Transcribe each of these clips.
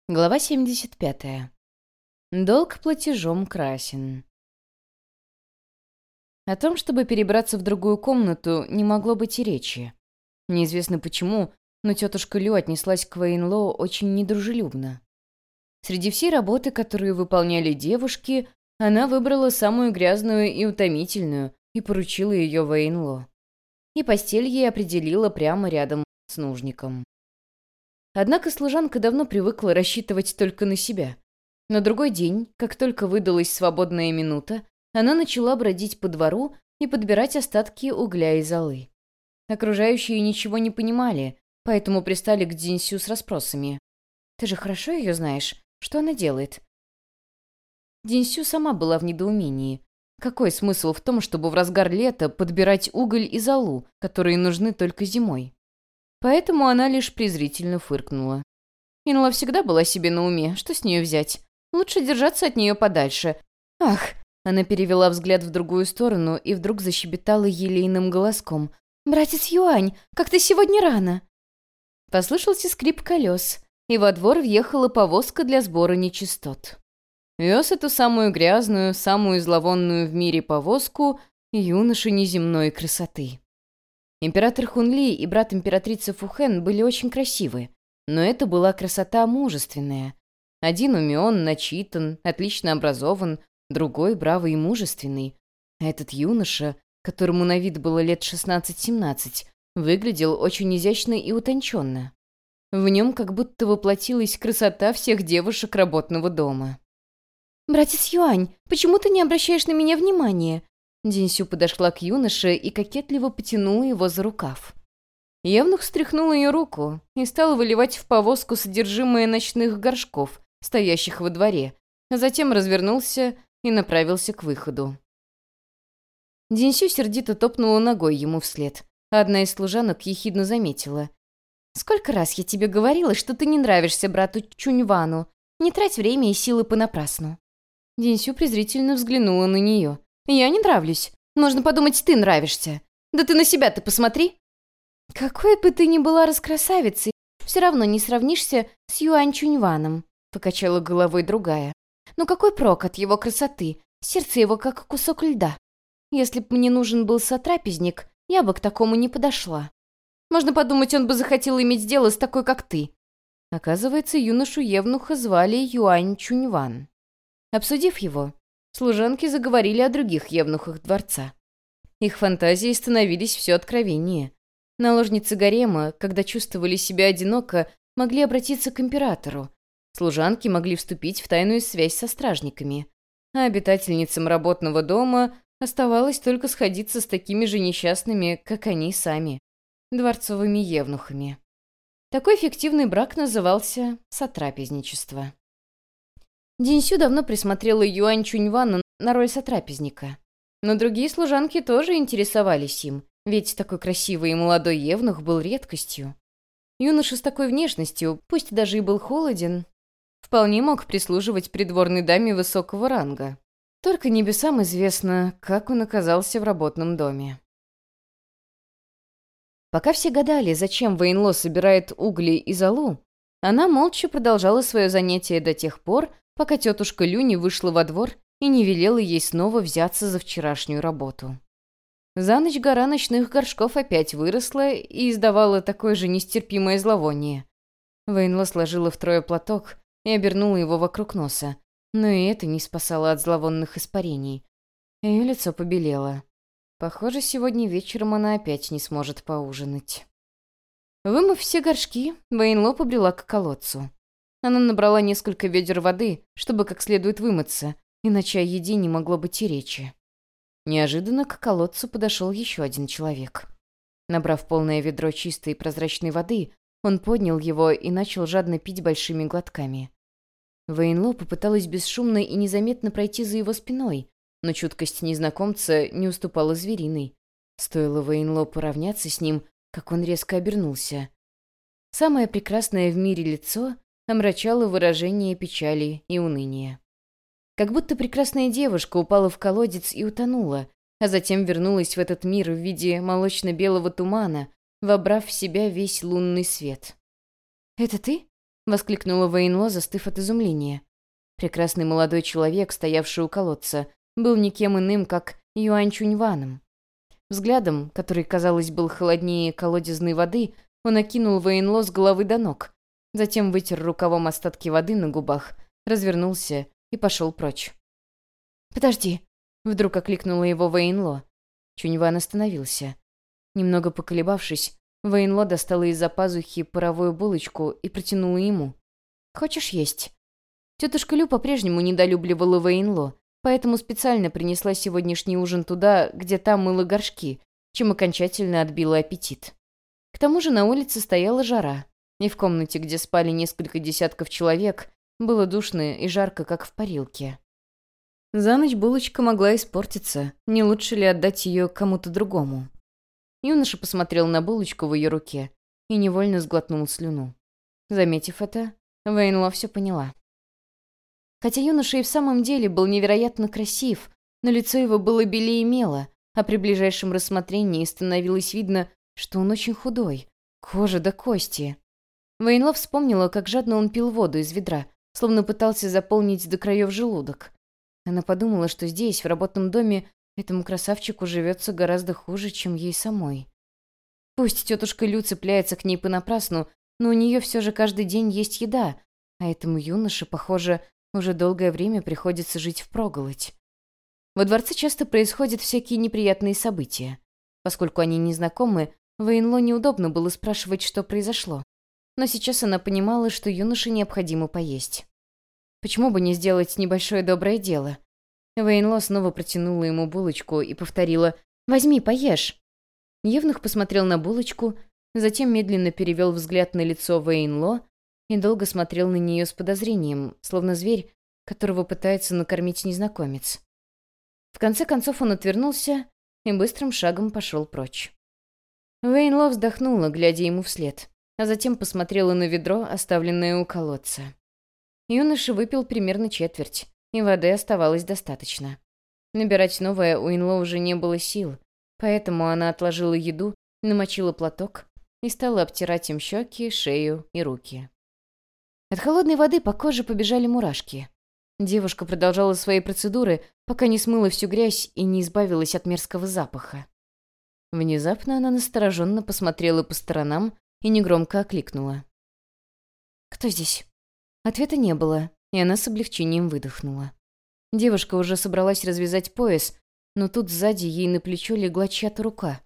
Глава 75. Долг платежом красен. О том, чтобы перебраться в другую комнату, не могло быть и речи. Неизвестно почему, но тетушка Лю отнеслась к Вэйнлоу очень недружелюбно. Среди всей работы, которую выполняли девушки, она выбрала самую грязную и утомительную и поручила ее Вэйнлоу. И постель ей определила прямо рядом с нужником. Однако служанка давно привыкла рассчитывать только на себя. На другой день, как только выдалась свободная минута, она начала бродить по двору и подбирать остатки угля и золы. Окружающие ничего не понимали, поэтому пристали к Дзиньсю с расспросами. «Ты же хорошо ее знаешь? Что она делает?» Дзиньсю сама была в недоумении. Какой смысл в том, чтобы в разгар лета подбирать уголь и золу, которые нужны только зимой? Поэтому она лишь презрительно фыркнула. Инла всегда была себе на уме, что с нее взять? Лучше держаться от нее подальше. Ах! Она перевела взгляд в другую сторону и вдруг защебетала елейным голоском. «Братец Юань, как ты сегодня рано!» Послышался скрип колес, и во двор въехала повозка для сбора нечистот. Вез эту самую грязную, самую зловонную в мире повозку юноша неземной красоты. Император Хунли и брат императрицы Фухэн были очень красивы, но это была красота мужественная. Один умен, начитан, отлично образован, другой бравый и мужественный. А этот юноша, которому на вид было лет 16-17, выглядел очень изящно и утонченно. В нем как будто воплотилась красота всех девушек работного дома. «Братец Юань, почему ты не обращаешь на меня внимания?» Дзиньсю подошла к юноше и кокетливо потянула его за рукав. Евнух стряхнул ее руку и стал выливать в повозку содержимое ночных горшков, стоящих во дворе, а затем развернулся и направился к выходу. Дзиньсю сердито топнула ногой ему вслед, а одна из служанок ехидно заметила. «Сколько раз я тебе говорила, что ты не нравишься брату Чуньвану? Не трать время и силы понапрасну». Дзиньсю презрительно взглянула на нее. «Я не нравлюсь. Нужно подумать, ты нравишься. Да ты на себя-то посмотри!» «Какой бы ты ни была раскрасавицей, все равно не сравнишься с Юань Чуньваном», — покачала головой другая. «Но какой прок от его красоты? Сердце его как кусок льда. Если б мне нужен был сотрапезник, я бы к такому не подошла. Можно подумать, он бы захотел иметь дело с такой, как ты». Оказывается, юношу Евнуха звали Юань Чуньван. Обсудив его, служанки заговорили о других евнухах дворца. Их фантазии становились все откровеннее. Наложницы гарема, когда чувствовали себя одиноко, могли обратиться к императору. Служанки могли вступить в тайную связь со стражниками. А обитательницам работного дома оставалось только сходиться с такими же несчастными, как они сами, дворцовыми евнухами. Такой фиктивный брак назывался сотрапезничество. Динсю давно присмотрела Юань Чуньвану на роль сотрапезника. Но другие служанки тоже интересовались им, ведь такой красивый и молодой евнух был редкостью. Юноша с такой внешностью, пусть даже и был холоден, вполне мог прислуживать придворной даме высокого ранга. Только небесам известно, как он оказался в работном доме. Пока все гадали, зачем Вэйнло собирает угли и золу, она молча продолжала свое занятие до тех пор, пока тетушка Лю не вышла во двор и не велела ей снова взяться за вчерашнюю работу. За ночь гора ночных горшков опять выросла и издавала такое же нестерпимое зловоние. Вэйнло сложила втрое платок и обернула его вокруг носа, но и это не спасало от зловонных испарений. Ее лицо побелело. Похоже, сегодня вечером она опять не сможет поужинать. Вымыв все горшки, Вэйнло побрела к колодцу. Она набрала несколько ведер воды, чтобы как следует вымыться, иначе о еде не могло быть и речи. Неожиданно к колодцу подошел еще один человек. Набрав полное ведро чистой и прозрачной воды, он поднял его и начал жадно пить большими глотками. Вэйнло попыталась бесшумно и незаметно пройти за его спиной, но чуткость незнакомца не уступала звериной. Стоило Вэйнло поравняться с ним, как он резко обернулся. Самое прекрасное в мире лицо омрачало выражение печали и уныния. Как будто прекрасная девушка упала в колодец и утонула, а затем вернулась в этот мир в виде молочно-белого тумана, вобрав в себя весь лунный свет. «Это ты?» — воскликнула Вэйнло, застыв от изумления. Прекрасный молодой человек, стоявший у колодца, был никем иным, как Юань Чуньваном. Взглядом, который, казалось, был холоднее колодезной воды, он окинул Вэйнло с головы до ног, затем вытер рукавом остатки воды на губах, развернулся и пошел прочь. «Подожди!» — вдруг окликнула его Вэйнло. Чуньван остановился. Немного поколебавшись, Вэйнло достала из-за пазухи паровую булочку и протянула ему. «Хочешь есть?» Тетушка Лю по-прежнему недолюбливала Вэйнло, поэтому специально принесла сегодняшний ужин туда, где та мыла горшки, чем окончательно отбила аппетит. К тому же на улице стояла жара, и в комнате, где спали несколько десятков человек, было душно и жарко, как в парилке. За ночь булочка могла испортиться, не лучше ли отдать ее кому-то другому? Юноша посмотрел на булочку в ее руке и невольно сглотнул слюну. Заметив это, Вэйнло все поняла. Хотя юноша и в самом деле был невероятно красив, но лицо его было белее мела, а при ближайшем рассмотрении становилось видно, что он очень худой, кожа до кости. Вэйнло вспомнила, как жадно он пил воду из ведра, словно пытался заполнить до краев желудок. Она подумала, что здесь, в работном доме, этому красавчику живется гораздо хуже, чем ей самой. Пусть тетушка Лю цепляется к ней понапрасну, но у нее все же каждый день есть еда, а этому юноше, похоже, уже долгое время приходится жить впроголодь. Во дворце часто происходят всякие неприятные события. Поскольку они не знакомы, Вэйнло неудобно было спрашивать, что произошло. Но сейчас она понимала, что юноше необходимо поесть. Почему бы не сделать небольшое доброе дело? Вэйнло снова протянула ему булочку и повторила «Возьми, поешь». Евнух посмотрел на булочку, затем медленно перевел взгляд на лицо Вэйнло и долго смотрел на нее с подозрением, словно зверь, которого пытается накормить незнакомец. В конце концов он отвернулся и быстрым шагом пошел прочь. Вэйнло вздохнула, глядя ему вслед, а затем посмотрела на ведро, оставленное у колодца. Юноша выпил примерно четверть, и воды оставалось достаточно. Набирать новое у Инло уже не было сил, поэтому она отложила еду, намочила платок и стала обтирать им щеки, шею и руки. От холодной воды по коже побежали мурашки. Девушка продолжала свои процедуры, пока не смыла всю грязь и не избавилась от мерзкого запаха. Внезапно она настороженно посмотрела по сторонам и негромко окликнула. «Кто здесь?» Ответа не было, и она с облегчением выдохнула. Девушка уже собралась развязать пояс, но тут сзади ей на плечо легла чья-то рука.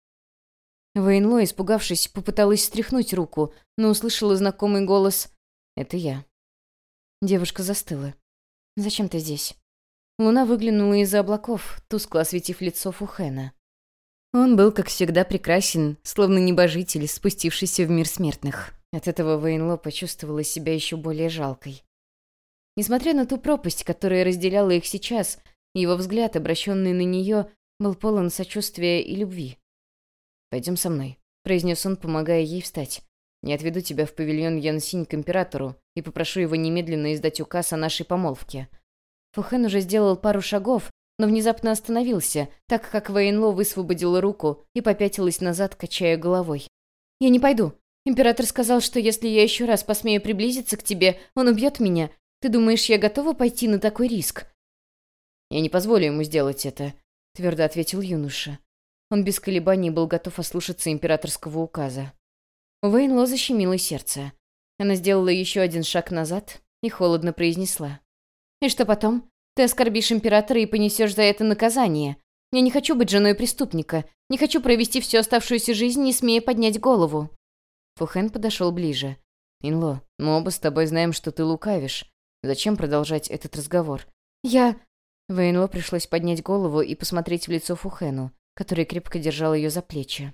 Вэйнло, испугавшись, попыталась стряхнуть руку, но услышала знакомый голос «Это я». Девушка застыла. «Зачем ты здесь?» Луна выглянула из-за облаков, тускло осветив лицо Фухэна. Он был, как всегда, прекрасен, словно небожитель, спустившийся в мир смертных. От этого Вэйнло почувствовала себя еще более жалкой. Несмотря на ту пропасть, которая разделяла их сейчас, его взгляд, обращенный на нее, был полон сочувствия и любви. «Пойдем со мной», — произнес он, помогая ей встать. «Я отведу тебя в павильон Янсинь к императору и попрошу его немедленно издать указ о нашей помолвке». Фухэн уже сделал пару шагов, но внезапно остановился, так как Вэйнло высвободила руку и попятилась назад, качая головой. «Я не пойду. Император сказал, что если я еще раз посмею приблизиться к тебе, он убьет меня. Ты думаешь, я готова пойти на такой риск?» «Я не позволю ему сделать это», — твердо ответил юноша. Он без колебаний был готов ослушаться императорского указа. У Вэйнло защемило сердце. Она сделала еще один шаг назад и холодно произнесла. «И что потом? Ты оскорбишь императора и понесешь за это наказание. Я не хочу быть женой преступника, не хочу провести всю оставшуюся жизнь, не смея поднять голову». Фухэн подошел ближе. «Инло, мы оба с тобой знаем, что ты лукавишь. Зачем продолжать этот разговор?» «Я...» Вэйнло пришлось поднять голову и посмотреть в лицо Фухэну, который крепко держал ее за плечи.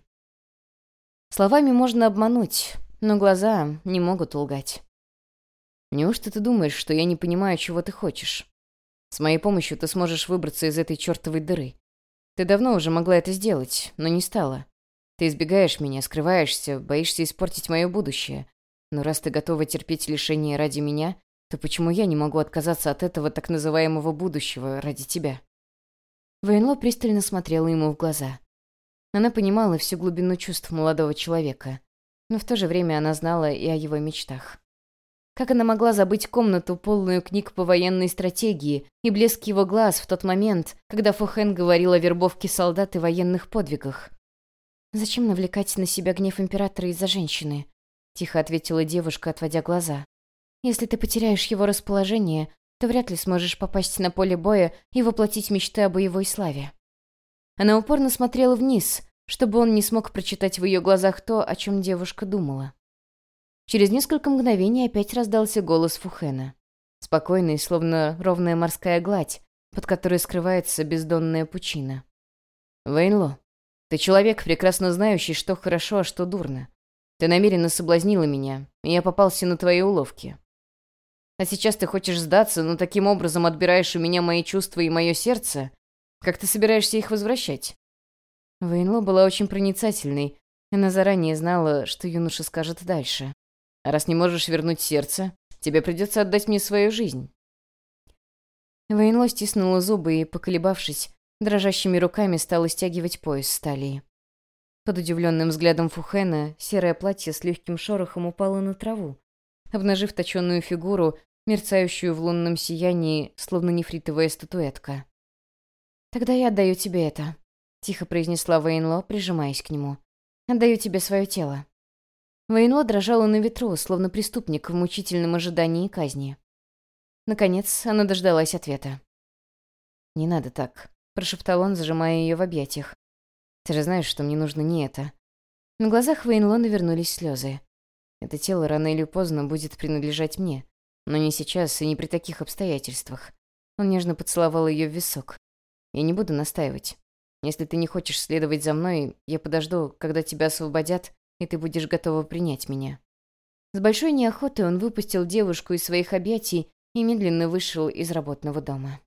Словами можно обмануть, но глаза не могут лгать. «Неужто ты думаешь, что я не понимаю, чего ты хочешь? С моей помощью ты сможешь выбраться из этой чертовой дыры. Ты давно уже могла это сделать, но не стала. Ты избегаешь меня, скрываешься, боишься испортить мое будущее. Но раз ты готова терпеть лишение ради меня, то почему я не могу отказаться от этого так называемого будущего ради тебя?» Вэйнло пристально смотрела ему в глаза. Она понимала всю глубину чувств молодого человека, но в то же время она знала и о его мечтах. Как она могла забыть комнату, полную книг по военной стратегии, и блеск его глаз в тот момент, когда Фухен говорил о вербовке солдат и военных подвигах? «Зачем навлекать на себя гнев императора из-за женщины?» — тихо ответила девушка, отводя глаза. «Если ты потеряешь его расположение, то вряд ли сможешь попасть на поле боя и воплотить мечты о боевой славе». Она упорно смотрела вниз, чтобы он не смог прочитать в ее глазах то, о чем девушка думала. Через несколько мгновений опять раздался голос Фухена. Спокойный, словно ровная морская гладь, под которой скрывается бездонная пучина. «Вейнло, ты человек, прекрасно знающий, что хорошо, а что дурно. Ты намеренно соблазнила меня, и я попался на твои уловки. А сейчас ты хочешь сдаться, но таким образом отбираешь у меня мои чувства и мое сердце? Как ты собираешься их возвращать?» Вейнло была очень проницательной. Она заранее знала, что юноша скажет дальше. «А раз не можешь вернуть сердце, тебе придется отдать мне свою жизнь». Вейнло стиснула зубы и, поколебавшись, дрожащими руками стала стягивать пояс с талии. Под удивленным взглядом Фухена серое платье с легким шорохом упало на траву, обнажив точенную фигуру, мерцающую в лунном сиянии, словно нефритовая статуэтка. «Тогда я отдаю тебе это», — тихо произнесла Вейнло, прижимаясь к нему. «Отдаю тебе свое тело». Вейнло дрожала на ветру, словно преступник в мучительном ожидании казни. Наконец, она дождалась ответа. «Не надо так», — прошептал он, зажимая ее в объятиях. «Ты же знаешь, что мне нужно не это». На глазах Вейнло навернулись слезы. «Это тело рано или поздно будет принадлежать мне, но не сейчас и не при таких обстоятельствах». Он нежно поцеловал ее в висок. «Я не буду настаивать. Если ты не хочешь следовать за мной, я подожду, когда тебя освободят, и ты будешь готова принять меня». С большой неохотой он выпустил девушку из своих объятий и медленно вышел из работного дома.